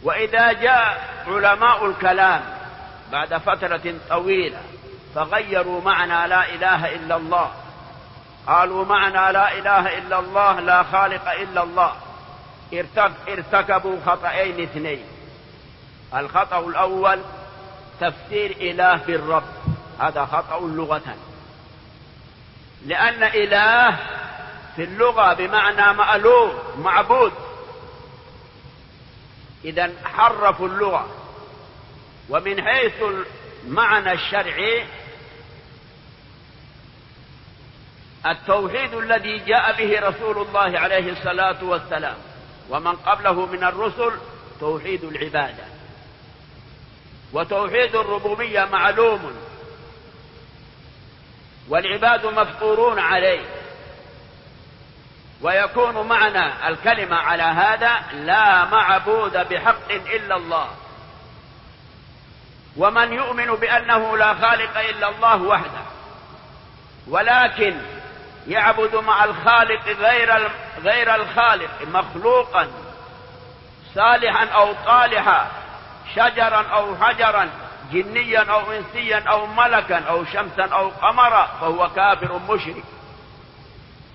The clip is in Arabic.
وإذا جاء علماء الكلام بعد فترة طويلة فغيروا معنى لا إله إلا الله، قالوا معنى لا إله إلا الله لا خالق إلا الله، ارتكبوا خطأين اثنين. الخطأ الأول تفسير إله بالرب، هذا خطأ لغة، لأن إله في اللغة بمعنى مألوه معبود، إذن حرفوا اللغة. ومن حيث المعنى الشرعي التوحيد الذي جاء به رسول الله عليه الصلاة والسلام ومن قبله من الرسل توحيد العبادة، وتوحيد الربوبية معلوم، والعباد مفطورون عليه، ويكون معنى الكلمة على هذا لا معبود بحق إلا الله. ومن يؤمن بأنه لا خالق إلا الله وحده ولكن يعبد مع الخالق غير الخالق مخلوقا صالحا أو طالحا، شجرا أو حجرا، جنيا أو إنسيا أو ملكا أو شمسا أو قمرا، فهو كافر مشرك.